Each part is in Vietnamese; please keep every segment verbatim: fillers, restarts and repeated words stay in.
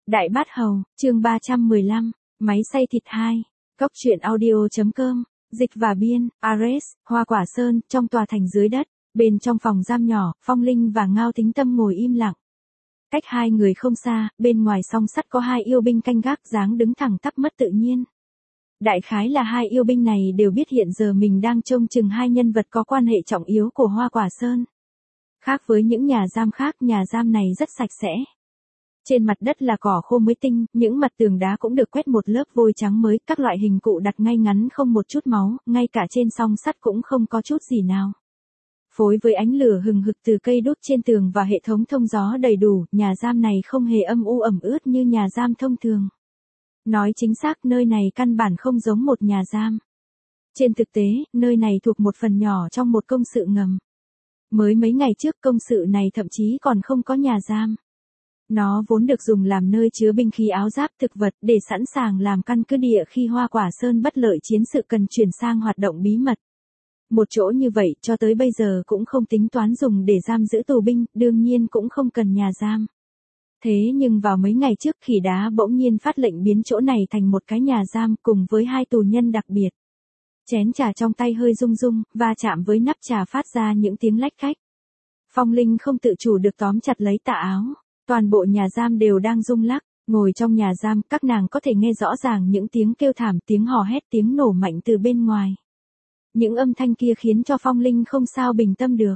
Đại Bát Hầu, chương ba trăm mười lăm, Máy xay thịt hai, Cốc truyện audio.com, dịch và biên, Ares, Hoa Quả Sơn, trong tòa thành dưới đất, bên trong phòng giam nhỏ, Phong Linh và Ngao Thính Tâm ngồi im lặng. Cách hai người không xa, bên ngoài song sắt có hai yêu binh canh gác dáng đứng thẳng tắp mất tự nhiên. Đại khái là hai yêu binh này đều biết hiện giờ mình đang trông chừng hai nhân vật có quan hệ trọng yếu của Hoa Quả Sơn. Khác với những nhà giam khác, nhà giam này rất sạch sẽ. Trên mặt đất là cỏ khô mới tinh, những mặt tường đá cũng được quét một lớp vôi trắng mới, các loại hình cụ đặt ngay ngắn không một chút máu, ngay cả trên song sắt cũng không có chút gì nào. Phối với ánh lửa hừng hực từ cây đốt trên tường và hệ thống thông gió đầy đủ, nhà giam này không hề âm u ẩm ướt như nhà giam thông thường. Nói chính xác, nơi này căn bản không giống một nhà giam. Trên thực tế, nơi này thuộc một phần nhỏ trong một công sự ngầm. Mới mấy ngày trước, công sự này thậm chí còn không có nhà giam. Nó vốn được dùng làm nơi chứa binh khí, áo giáp, thực vật để sẵn sàng làm căn cứ địa khi Hoa Quả Sơn bất lợi chiến sự cần chuyển sang hoạt động bí mật. Một chỗ như vậy cho tới bây giờ cũng không tính toán dùng để giam giữ tù binh, đương nhiên cũng không cần nhà giam. Thế nhưng vào mấy ngày trước, Khỉ Đá bỗng nhiên phát lệnh biến chỗ này thành một cái nhà giam cùng với hai tù nhân đặc biệt. Chén trà trong tay hơi rung rung, va chạm với nắp trà phát ra những tiếng lách cách. Phong Linh không tự chủ được tóm chặt lấy tà áo. Toàn bộ nhà giam đều đang rung lắc, ngồi trong nhà giam, các nàng có thể nghe rõ ràng những tiếng kêu thảm, tiếng hò hét, tiếng nổ mạnh từ bên ngoài. Những âm thanh kia khiến cho Phong Linh không sao bình tâm được.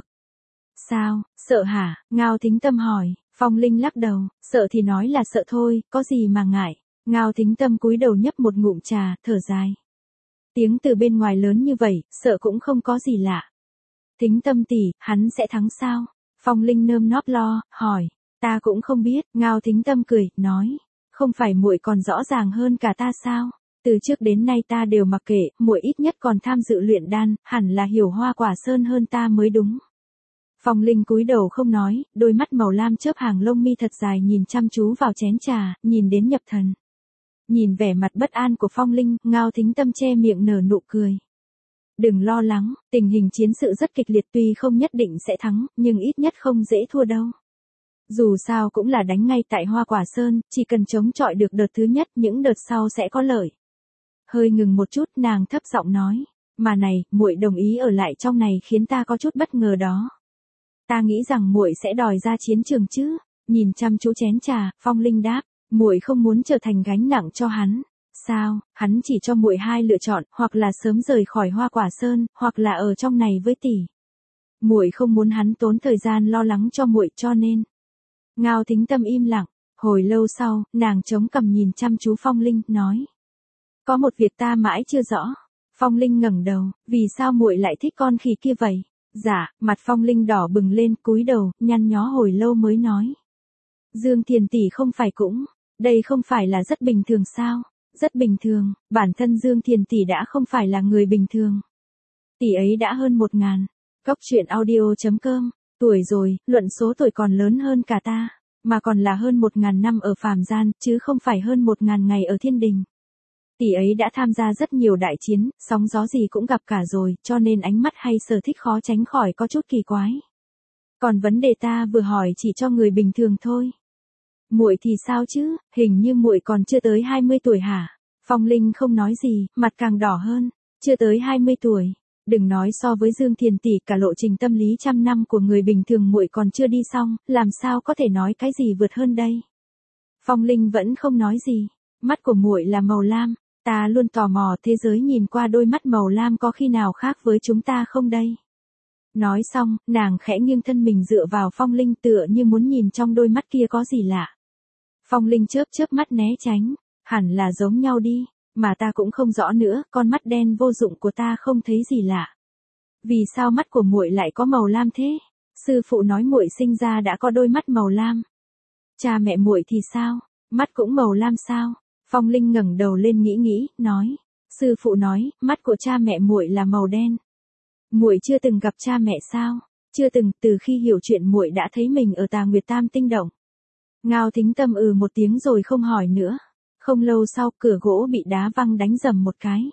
Sao, sợ hả? Ngao Thính Tâm hỏi. Phong Linh lắc đầu, sợ thì nói là sợ thôi, có gì mà ngại. Ngao Thính Tâm cúi đầu nhấp một ngụm trà, thở dài. Tiếng từ bên ngoài lớn như vậy, sợ cũng không có gì lạ. Thính Tâm tỷ, hắn sẽ thắng sao? Phong Linh nơm nóp lo, hỏi. Ta cũng không biết, Ngao Thính Tâm cười, nói, không phải muội còn rõ ràng hơn cả ta sao? Từ trước đến nay ta đều mặc kệ, muội ít nhất còn tham dự luyện đan, hẳn là hiểu Hoa Quả Sơn hơn ta mới đúng. Phong Linh cúi đầu không nói, đôi mắt màu lam chớp hàng lông mi thật dài nhìn chăm chú vào chén trà, nhìn đến nhập thần. Nhìn vẻ mặt bất an của Phong Linh, Ngao Thính Tâm che miệng nở nụ cười. Đừng lo lắng, tình hình chiến sự rất kịch liệt, tuy không nhất định sẽ thắng, nhưng ít nhất không dễ thua đâu. Dù sao cũng là đánh ngay tại Hoa Quả Sơn, chỉ cần chống chọi được đợt thứ nhất, những đợt sau sẽ có lợi. Hơi ngừng một chút, nàng thấp giọng nói, mà này, muội đồng ý ở lại trong này khiến ta có chút bất ngờ đó. Ta nghĩ rằng muội sẽ đòi ra chiến trường chứ? Nhìn chăm chú chén trà, Phong Linh đáp, muội không muốn trở thành gánh nặng cho hắn. Sao? Hắn chỉ cho muội hai lựa chọn, hoặc là sớm rời khỏi Hoa Quả Sơn, hoặc là ở trong này với tỷ. Muội không muốn hắn tốn thời gian lo lắng cho muội, cho nên. Ngao Thính Tâm im lặng, hồi lâu sau, nàng chống cằm nhìn chăm chú Phong Linh, nói. Có một việc ta mãi chưa rõ. Phong Linh ngẩng đầu, vì sao muội lại thích con khỉ kia vậy? Dạ, mặt Phong Linh đỏ bừng lên, cúi đầu, nhăn nhó hồi lâu mới nói. Dương Thiền tỷ không phải cũng, đây không phải là rất bình thường sao? Rất bình thường, bản thân Dương Thiền tỷ đã không phải là người bình thường. Tỷ ấy đã hơn một ngàn. Cốc truyện audio.com. Tuổi rồi, luận số tuổi còn lớn hơn cả ta, mà còn là hơn một ngàn năm ở phàm gian, chứ không phải hơn một ngàn ngày ở thiên đình. Tỷ ấy đã tham gia rất nhiều đại chiến, sóng gió gì cũng gặp cả rồi, cho nên ánh mắt hay sở thích khó tránh khỏi có chút kỳ quái. Còn vấn đề ta vừa hỏi chỉ cho người bình thường thôi. Muội thì sao chứ, hình như muội còn chưa tới hai mươi tuổi hả? Phong Linh không nói gì, mặt càng đỏ hơn, chưa tới hai mươi tuổi. Đừng nói so với Dương Thiền tỷ, cả lộ trình tâm lý trăm năm của người bình thường muội còn chưa đi xong, làm sao có thể nói cái gì vượt hơn đây? Phong Linh vẫn không nói gì, mắt của muội là màu lam, ta luôn tò mò thế giới nhìn qua đôi mắt màu lam có khi nào khác với chúng ta không đây? Nói xong, nàng khẽ nghiêng thân mình dựa vào Phong Linh tựa như muốn nhìn trong đôi mắt kia có gì lạ. Phong Linh chớp chớp mắt né tránh, hẳn là giống nhau đi. Mà ta cũng không rõ nữa, con mắt đen vô dụng của ta không thấy gì lạ. Vì sao mắt của muội lại có màu lam thế? Sư phụ nói muội sinh ra đã có đôi mắt màu lam. Cha mẹ muội thì sao? Mắt cũng màu lam sao? Phong Linh ngẩng đầu lên nghĩ nghĩ, nói. Sư phụ nói, mắt của cha mẹ muội là màu đen. Muội chưa từng gặp cha mẹ sao? Chưa từng, từ khi hiểu chuyện muội đã thấy mình ở Tà Nguyệt Tam Tinh Động. Ngao Thính Tâm ừ một tiếng rồi không hỏi nữa. Không lâu sau, cửa gỗ bị đá văng đánh rầm một cái.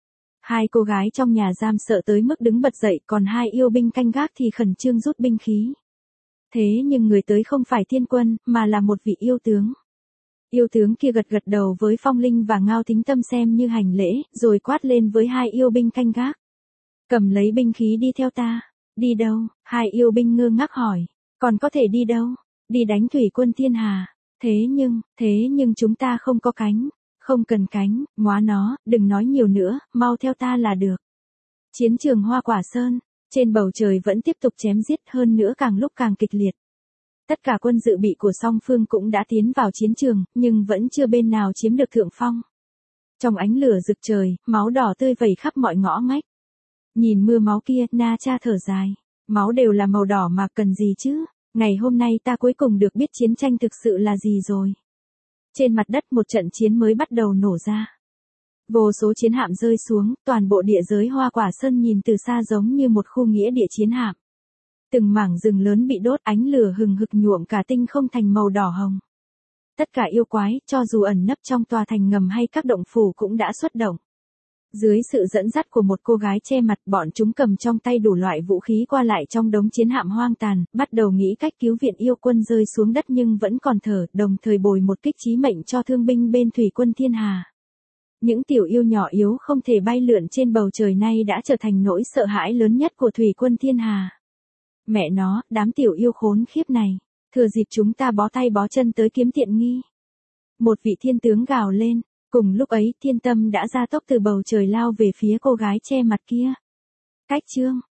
Hai cô gái trong nhà giam sợ tới mức đứng bật dậy, còn hai yêu binh canh gác thì khẩn trương rút binh khí. Thế nhưng người tới không phải thiên quân, mà là một vị yêu tướng. Yêu tướng kia gật gật đầu với Phong Linh và Ngao Thính Tâm xem như hành lễ, rồi quát lên với hai yêu binh canh gác. Cầm lấy binh khí đi theo ta. Đi đâu? Hai yêu binh ngơ ngác hỏi. Còn có thể đi đâu? Đi đánh thủy quân thiên hà. Thế nhưng, thế nhưng chúng ta không có cánh. Không cần cánh, móa nó, đừng nói nhiều nữa, mau theo ta là được. Chiến trường Hoa Quả Sơn, trên bầu trời vẫn tiếp tục chém giết, hơn nữa càng lúc càng kịch liệt. Tất cả quân dự bị của song phương cũng đã tiến vào chiến trường, nhưng vẫn chưa bên nào chiếm được thượng phong. Trong ánh lửa rực trời, máu đỏ tươi vẩy khắp mọi ngõ ngách. Nhìn mưa máu kia, Na Cha thở dài. Máu đều là màu đỏ mà cần gì chứ? Ngày hôm nay ta cuối cùng được biết chiến tranh thực sự là gì rồi. Trên mặt đất một trận chiến mới bắt đầu nổ ra. Vô số chiến hạm rơi xuống, toàn bộ địa giới Hoa Quả Sơn nhìn từ xa giống như một khu nghĩa địa chiến hạm. Từng mảng rừng lớn bị đốt, ánh lửa hừng hực nhuộm cả tinh không thành màu đỏ hồng. Tất cả yêu quái, cho dù ẩn nấp trong tòa thành ngầm hay các động phủ cũng đã xuất động. Dưới sự dẫn dắt của một cô gái che mặt, bọn chúng cầm trong tay đủ loại vũ khí qua lại trong đống chiến hạm hoang tàn, bắt đầu nghĩ cách cứu viện yêu quân rơi xuống đất nhưng vẫn còn thở, đồng thời bồi một kích chí mệnh cho thương binh bên thủy quân thiên hà. Những tiểu yêu nhỏ yếu không thể bay lượn trên bầu trời nay đã trở thành nỗi sợ hãi lớn nhất của thủy quân thiên hà. Mẹ nó, đám tiểu yêu khốn khiếp này, thừa dịp chúng ta bó tay bó chân tới kiếm tiện nghi. Một vị thiên tướng gào lên, cùng lúc ấy Thiên Tâm đã ra tốc từ bầu trời lao về phía cô gái che mặt kia. Cách chương